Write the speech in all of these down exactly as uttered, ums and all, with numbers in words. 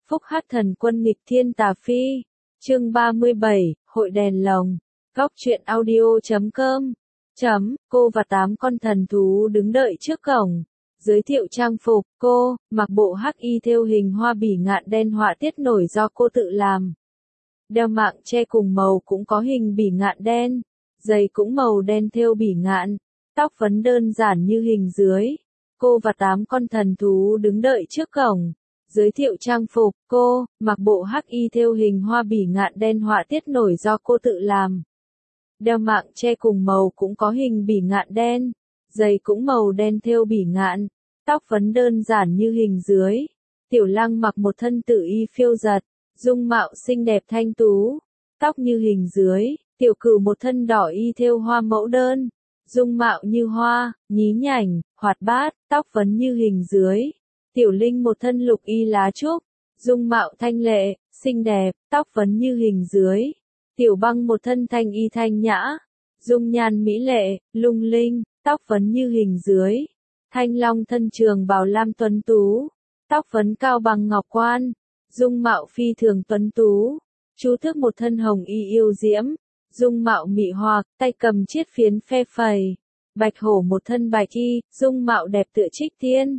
Phúc hát thần quân nghịch thiên tà phi. Chương ba mươi bảy, Hội đèn lồng. Góc truyện audio chấm com. Chấm, cô và tám con thần thú đứng đợi trước cổng. Giới thiệu trang phục, cô, mặc bộ hắc y thêu hình hoa bỉ ngạn đen họa tiết nổi do cô tự làm. Đeo mạng che cùng màu cũng có hình bỉ ngạn đen. Giày cũng màu đen thêu bỉ ngạn. Tóc vấn đơn giản như hình dưới. Cô và tám con thần thú đứng đợi trước cổng. Giới thiệu trang phục, cô, mặc bộ hắc y thêu hình hoa bỉ ngạn đen họa tiết nổi do cô tự làm. Đeo mạng che cùng màu cũng có hình bỉ ngạn đen. Giày cũng màu đen thêu bỉ ngạn. Tóc vấn đơn giản như hình dưới. Tiểu Lăng mặc một thân tự y phiêu giật. Dung mạo xinh đẹp thanh tú. Tóc như hình dưới. Tiểu Cửu một thân đỏ y thêu hoa mẫu đơn. Dung mạo như hoa, nhí nhảnh, hoạt bát, tóc vấn như hình dưới. Tiểu Linh một thân lục y lá trúc. Dung mạo thanh lệ, xinh đẹp, tóc vấn như hình dưới. Tiểu Băng một thân thanh y thanh nhã. Dung nhan mỹ lệ, lung linh, tóc vấn như hình dưới. Thanh Long thân trường bào lam tuấn tú. Tóc vấn cao bằng ngọc quan. Dung mạo phi thường tuấn tú. Chu Tước một thân hồng y yêu diễm. Dung mạo mị hoặc, tay cầm chiết phiến phe phẩy. Bạch Hổ một thân bạch y, dung mạo đẹp tựa trích tiên.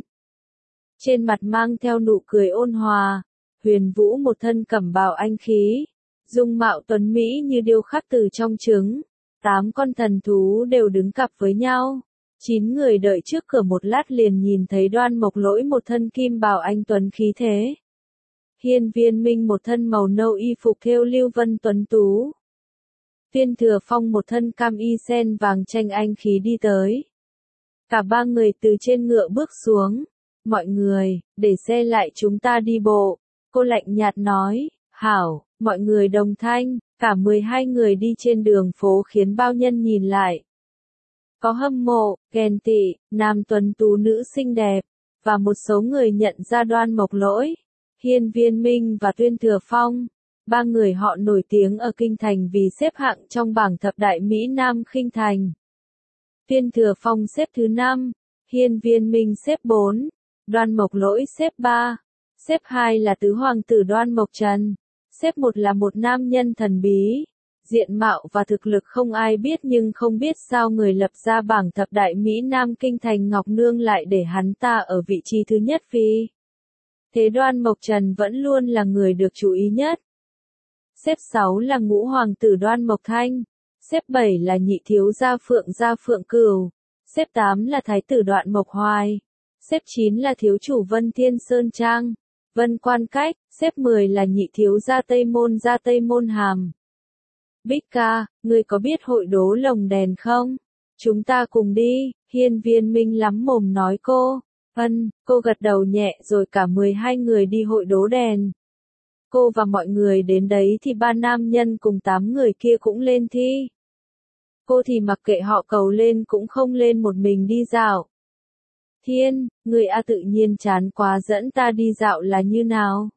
Trên mặt mang theo nụ cười ôn hòa. Huyền Vũ một thân cẩm bào anh khí. Dung mạo tuấn mỹ như điêu khắc từ trong trứng. Tám con thần thú đều đứng cặp với nhau. Chín người đợi trước cửa một lát liền nhìn thấy Đoan Mộc Lỗi một thân kim bào anh tuấn khí thế. Hiên Viên Minh một thân màu nâu y phục thêu lưu vân tuấn tú. Viên Thừa Phong một thân cam y sen vàng tranh anh khí đi tới. Cả ba người từ trên ngựa bước xuống. Mọi người, để xe lại chúng ta đi bộ. Cô lạnh nhạt nói, hảo, mọi người đồng thanh, cả mười hai người đi trên đường phố khiến bao nhân nhìn lại. Có hâm mộ, ghen tị, nam tuấn tú nữ xinh đẹp, và một số người nhận ra Đoan Mộc Lỗi, Hiên Viên Minh và Tuyên Thừa Phong. Ba người họ nổi tiếng ở Kinh Thành vì xếp hạng trong bảng thập đại Mỹ Nam khinh thành. Tuyên Thừa Phong xếp thứ năm, Hiên Viên Minh xếp bốn, Đoan Mộc Lỗi xếp ba, xếp hai là tứ hoàng tử Đoan Mộc Trần, xếp một là một nam nhân thần bí, diện mạo và thực lực không ai biết nhưng không biết sao người lập ra bảng thập đại Mỹ Nam Kinh Thành Ngọc Nương lại để hắn ta ở vị trí thứ nhất vì thế Đoan Mộc Trần vẫn luôn là người được chú ý nhất. Xếp sáu là ngũ hoàng tử Đoan Mộc Thanh, xếp bảy là nhị thiếu gia Phượng gia Phượng Cửu, xếp tám là thái tử Đoạn Mộc Hoài, xếp chín là thiếu chủ Vân Thiên Sơn Trang, Vân Quan Cách, xếp mười là nhị thiếu gia Tây Môn gia Tây Môn Hàm. Bích ca, ngươi có biết hội đố lồng đèn không? Chúng ta cùng đi, Hiên Viên Minh lắm mồm nói cô. Ân, cô gật đầu nhẹ rồi cả mười hai người đi hội đố đèn. Cô và mọi người đến đấy thì ba nam nhân cùng tám người kia cũng lên thi. Cô thì mặc kệ họ cầu lên cũng không lên một mình đi dạo. Thiên, người A tự nhiên chán quá dẫn ta đi dạo là như nào?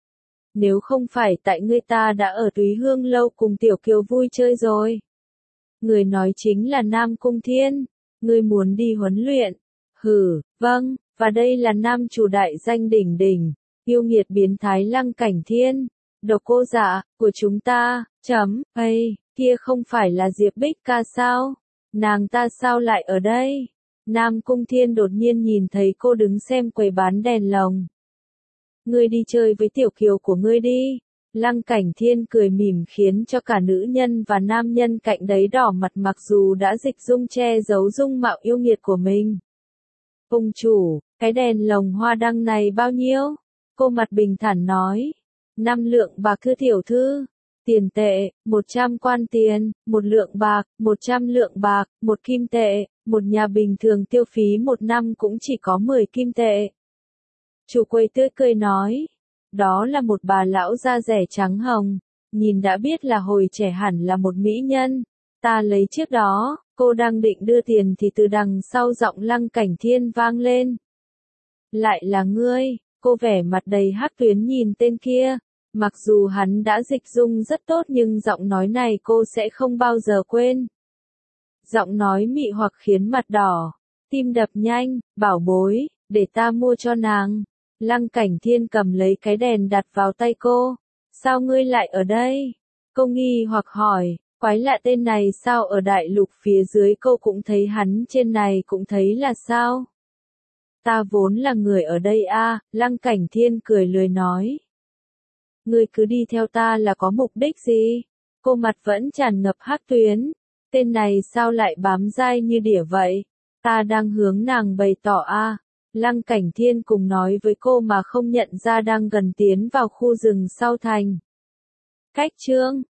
Nếu không phải tại ngươi ta đã ở Túy Hương lâu cùng Tiểu Kiều vui chơi rồi. Người nói chính là Nam Cung Thiên, ngươi muốn đi huấn luyện. Hử, vâng, và đây là nam chủ đại danh đỉnh đỉnh, yêu nghiệt biến thái Lăng Cảnh Thiên, độc cô dạ, của chúng ta, chấm, ây, kia không phải là Diệp Bích ca sao? Nàng ta sao lại ở đây? Nam Cung Thiên đột nhiên nhìn thấy cô đứng xem quầy bán đèn lồng. Ngươi đi chơi với Tiểu Kiều của ngươi đi. Lăng Cảnh Thiên cười mỉm khiến cho cả nữ nhân và nam nhân cạnh đấy đỏ mặt mặc dù đã dịch dung che giấu dung mạo yêu nghiệt của mình. Ông chủ, cái đèn lồng hoa đăng này bao nhiêu? Cô mặt bình thản nói. Năm lượng bạc thưa tiểu thư. Tiền tệ, một trăm quan tiền, một lượng bạc, một trăm lượng bạc, một kim tệ, một nhà bình thường tiêu phí một năm cũng chỉ có mười kim tệ. Chủ quầy tươi cười nói. Đó là một bà lão da rẻ trắng hồng, nhìn đã biết là hồi trẻ hẳn là một mỹ nhân. Ta lấy trước đó, cô đang định đưa tiền thì từ đằng sau giọng Lăng Cảnh Thiên vang lên. Lại là ngươi, cô vẻ mặt đầy hắc tuyến nhìn tên kia. Mặc dù hắn đã dịch dung rất tốt nhưng giọng nói này cô sẽ không bao giờ quên. Giọng nói mị hoặc khiến mặt đỏ, tim đập nhanh, bảo bối, để ta mua cho nàng. Lăng Cảnh Thiên cầm lấy cái đèn đặt vào tay cô. Sao ngươi lại ở đây? Cô nghi hoặc hỏi, quái lạ tên này sao ở đại lục phía dưới cô cũng thấy hắn trên này cũng thấy là sao? Ta vốn là người ở đây a, Lăng Cảnh Thiên cười lười nói. Ngươi cứ đi theo ta là có mục đích gì? Cô mặt vẫn tràn ngập hắc tuyến. Tên này sao lại bám dai như đỉa vậy? Ta đang hướng nàng bày tỏ a. Lăng Cảnh Thiên cùng nói với cô mà không nhận ra đang gần tiến vào khu rừng sau thành. Cách chương